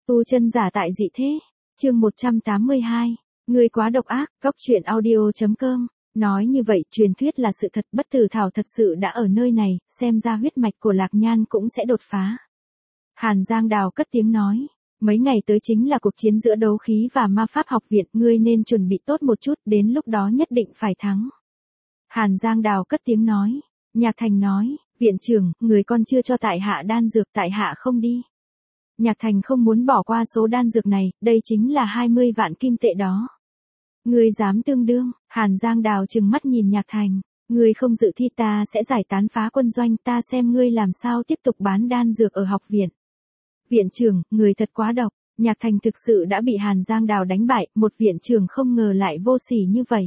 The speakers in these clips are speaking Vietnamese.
Tu chân giả tại dị thế. Chương 182. Ngươi quá độc ác. Góc truyện audio.com. Nói như vậy, truyền thuyết là sự thật, bất tử thảo thật sự đã ở nơi này, xem ra huyết mạch của Lạc Nhan cũng sẽ đột phá. Hàn Giang Đào cất tiếng nói. Mấy ngày tới chính là cuộc chiến giữa đấu khí và ma pháp học viện, ngươi nên chuẩn bị tốt một chút, đến lúc đó nhất định phải thắng. Hàn Giang Đào cất tiếng nói. Nhạc Thành nói, viện trưởng, người con chưa cho tại hạ đan dược, tại hạ không đi. Nhạc Thành không muốn bỏ qua số đan dược này, đây chính là 20 vạn kim tệ đó. Ngươi dám tương đương? Hàn Giang Đào trừng mắt nhìn Nhạc Thành. Ngươi không dự thi ta sẽ giải tán phá quân doanh, ta xem ngươi làm sao tiếp tục bán đan dược ở học viện. Viện trưởng, người thật quá độc. Nhạc Thành thực sự đã bị Hàn Giang Đào đánh bại, một viện trưởng không ngờ lại vô sỉ như vậy.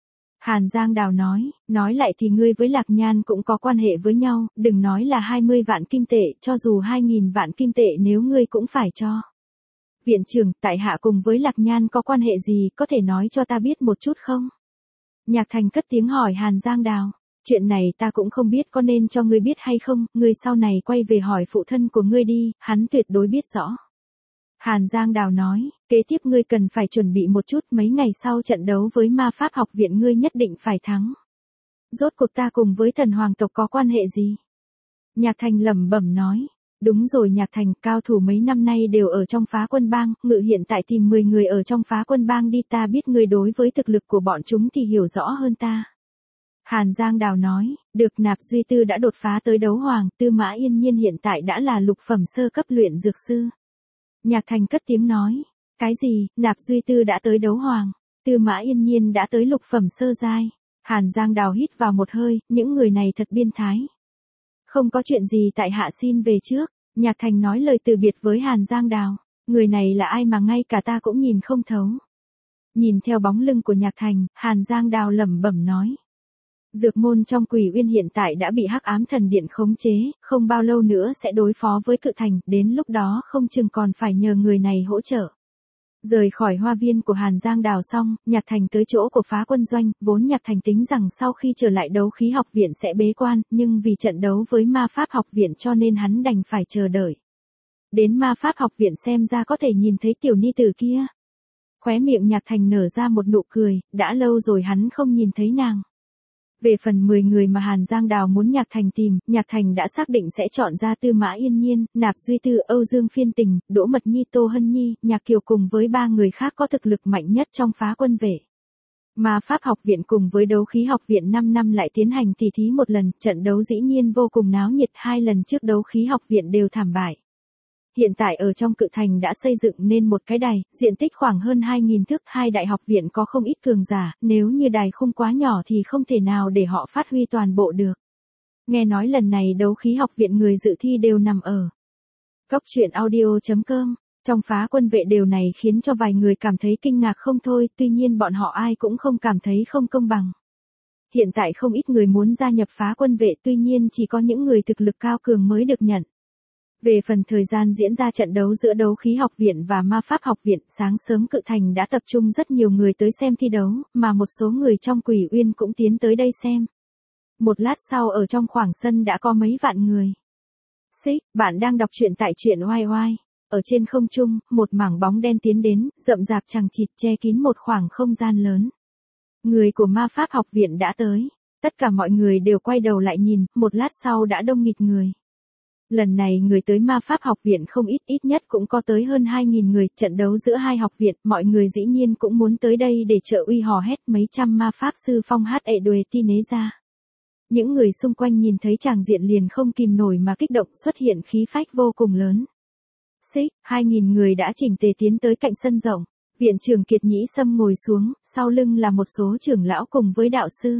Hàn Giang Đào nói lại thì ngươi với Lạc Nhan cũng có quan hệ với nhau, đừng nói là 20 vạn kim tệ, cho dù 2.000 vạn kim tệ nếu ngươi cũng phải cho. Viện trưởng, tại hạ cùng với Lạc Nhan có quan hệ gì, có thể nói cho ta biết một chút không? Nhạc Thành cất tiếng hỏi Hàn Giang Đào. Chuyện này ta cũng không biết có nên cho ngươi biết hay không, ngươi sau này quay về hỏi phụ thân của ngươi đi, hắn tuyệt đối biết rõ. Hàn Giang Đào nói, kế tiếp ngươi cần phải chuẩn bị một chút, mấy ngày sau trận đấu với ma pháp học viện ngươi nhất định phải thắng. Rốt cuộc ta cùng với thần hoàng tộc có quan hệ gì? Nhạc Thành lẩm bẩm nói, đúng rồi Nhạc Thành, cao thủ mấy năm nay đều ở trong phá quân bang, ngự hiện tại tìm 10 người ở trong phá quân bang đi, ta biết ngươi đối với thực lực của bọn chúng thì hiểu rõ hơn ta. Hàn Giang Đào nói, được, Nạp Duy Tư đã đột phá tới đấu hoàng, Tư Mã Yên Nhiên hiện tại đã là lục phẩm sơ cấp luyện dược sư. Nhạc Thành cất tiếng nói, cái gì, Nạp Duy Tư đã tới đấu hoàng, Tư Mã Yên Nhiên đã tới lục phẩm sơ giai. Hàn Giang Đào hít vào một hơi, những người này thật biên thái. Không có chuyện gì, tại hạ xin về trước. Nhạc Thành nói lời từ biệt với Hàn Giang Đào. Người này là ai mà ngay cả ta cũng nhìn không thấu. Nhìn theo bóng lưng của Nhạc Thành, Hàn Giang Đào lẩm bẩm nói. Dược môn trong Quỷ Uyên hiện tại đã bị Hắc Ám Thần Điện khống chế, không bao lâu nữa sẽ đối phó với Cự Thành, đến lúc đó không chừng còn phải nhờ người này hỗ trợ. Rời khỏi hoa viên của Hàn Giang Đào xong, Nhạc Thành tới chỗ của phá quân doanh, vốn Nhạc Thành tính rằng sau khi trở lại đấu khí học viện sẽ bế quan, nhưng vì trận đấu với ma pháp học viện cho nên hắn đành phải chờ đợi. Đến ma pháp học viện xem ra có thể nhìn thấy tiểu ni tử kia. Khóe miệng Nhạc Thành nở ra một nụ cười, đã lâu rồi hắn không nhìn thấy nàng. Về phần 10 người mà Hàn Giang Đào muốn Nhạc Thành tìm, Nhạc Thành đã xác định sẽ chọn ra Tư Mã Yên Nhiên, Nạp Duy Tư, Âu Dương Phiên Tình, Đỗ Mật Nhi, Tô Hân Nhi, Nhạc Kiều cùng với 3 người khác có thực lực mạnh nhất trong phá quân vệ. Ma pháp học viện cùng với đấu khí học viện 5 năm lại tiến hành tỉ thí một lần, trận đấu dĩ nhiên vô cùng náo nhiệt, 2 lần trước đấu khí học viện đều thảm bại. Hiện tại ở trong Cự Thành đã xây dựng nên một cái đài, diện tích khoảng hơn 2.000 thước, 2 đại học viện có không ít cường giả, nếu như đài không quá nhỏ thì không thể nào để họ phát huy toàn bộ được. Nghe nói lần này đấu khí học viện người dự thi đều nằm ở góc truyện audio.com, trong phá quân vệ điều này khiến cho vài người cảm thấy kinh ngạc không thôi, tuy nhiên bọn họ ai cũng không cảm thấy không công bằng. Hiện tại không ít người muốn gia nhập phá quân vệ, tuy nhiên chỉ có những người thực lực cao cường mới được nhận. Về phần thời gian diễn ra trận đấu giữa đấu khí học viện và ma pháp học viện, sáng sớm Cự Thành đã tập trung rất nhiều người tới xem thi đấu, mà một số người trong Quỷ Uyên cũng tiến tới đây xem. Một lát sau ở trong khoảng sân đã có mấy vạn người. Xích, bạn đang đọc truyện tại truyện oai oai. Ở trên không trung, một mảng bóng đen tiến đến, rậm rạp chằng chịt che kín một khoảng không gian lớn. Người của ma pháp học viện đã tới. Tất cả mọi người đều quay đầu lại nhìn, một lát sau đã đông nghịt người. Lần này người tới ma pháp học viện không ít, ít nhất cũng có tới hơn 2.000 người, trận đấu giữa hai học viện, mọi người dĩ nhiên cũng muốn tới đây để trợ uy hò hét, mấy trăm ma pháp sư phong hát ệ đuề ti nế ra. Những người xung quanh nhìn thấy tràng diện liền không kìm nổi mà kích động, xuất hiện khí phách vô cùng lớn. Xích, 2.000 người đã chỉnh tề tiến tới cạnh sân rộng, viện trưởng Kiệt Nhĩ Sâm ngồi xuống, sau lưng là một số trưởng lão cùng với đạo sư.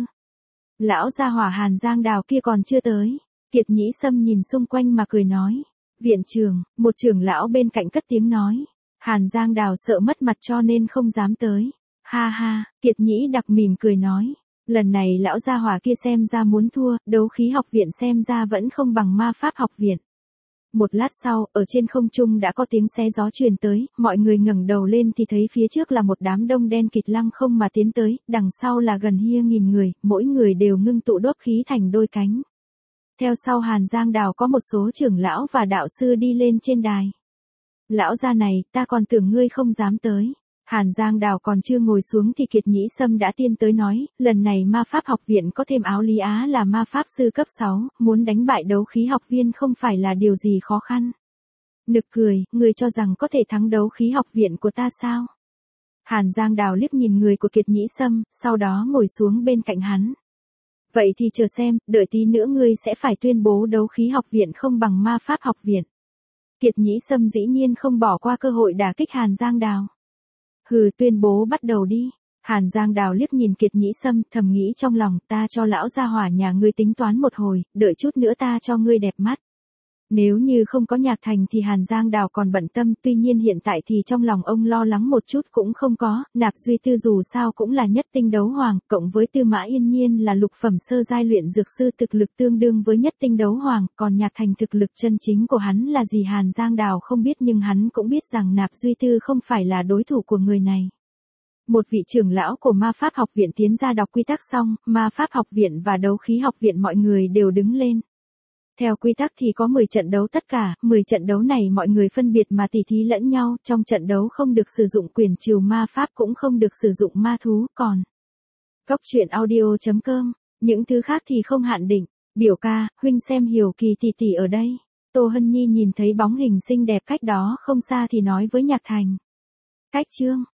Lão gia hỏa Hàn Giang Đào kia còn chưa tới. Kiệt Nhĩ Sâm nhìn xung quanh mà cười nói. Viện trưởng, một trưởng lão bên cạnh cất tiếng nói. Hàn Giang Đào sợ mất mặt cho nên không dám tới. Ha ha, Kiệt Nhĩ đặc mỉm cười nói. Lần này lão gia hỏa kia xem ra muốn thua, đấu khí học viện xem ra vẫn không bằng ma pháp học viện. Một lát sau, ở trên không trung đã có tiếng xé gió truyền tới, mọi người ngẩng đầu lên thì thấy phía trước là một đám đông đen kịt lăng không mà tiến tới, đằng sau là gần 2.000 người, mỗi người đều ngưng tụ đốt khí thành đôi cánh. Theo sau Hàn Giang Đào có một số trưởng lão và đạo sư đi lên trên đài. Lão gia này, ta còn tưởng ngươi không dám tới. Hàn Giang Đào còn chưa ngồi xuống thì Kiệt Nhĩ Sâm đã tiên tới nói, lần này ma pháp học viện có thêm Áo Lý Á là ma pháp sư cấp 6, muốn đánh bại đấu khí học viên không phải là điều gì khó khăn. Nực cười, người cho rằng có thể thắng đấu khí học viện của ta sao? Hàn Giang Đào liếc nhìn người của Kiệt Nhĩ Sâm, sau đó ngồi xuống bên cạnh hắn. Vậy thì chờ xem, đợi tí nữa ngươi sẽ phải tuyên bố đấu khí học viện không bằng ma pháp học viện. Kiệt Nhĩ Sâm dĩ nhiên không bỏ qua cơ hội đả kích Hàn Giang Đào. Hừ, tuyên bố bắt đầu đi. Hàn Giang Đào liếc nhìn Kiệt Nhĩ Sâm, thầm nghĩ trong lòng, ta cho lão gia hỏa nhà ngươi tính toán một hồi, đợi chút nữa ta cho ngươi đẹp mắt. Nếu như không có Nhạc Thành thì Hàn Giang Đào còn bận tâm, tuy nhiên hiện tại thì trong lòng ông lo lắng một chút cũng không có, Nạp Duy Tư dù sao cũng là nhất tinh đấu hoàng, cộng với Tư Mã Yên Nhiên là lục phẩm sơ giai luyện dược sư thực lực tương đương với nhất tinh đấu hoàng, còn Nhạc Thành thực lực chân chính của hắn là gì Hàn Giang Đào không biết nhưng hắn cũng biết rằng Nạp Duy Tư không phải là đối thủ của người này. Một vị trưởng lão của ma pháp học viện tiến ra đọc quy tắc xong, ma pháp học viện và đấu khí học viện mọi người đều đứng lên. Theo quy tắc thì có 10 trận đấu tất cả, 10 trận đấu này mọi người phân biệt mà tỉ thí lẫn nhau, trong trận đấu không được sử dụng quyền trừ ma pháp cũng không được sử dụng ma thú, còn Cóc truyện audio.com, những thứ khác thì không hạn định. Biểu ca, huynh xem Hiểu Kỳ tỷ tỷ ở đây. Tô Hân Nhi nhìn thấy bóng hình xinh đẹp cách đó không xa thì nói với Nhạc Thành. Cách chương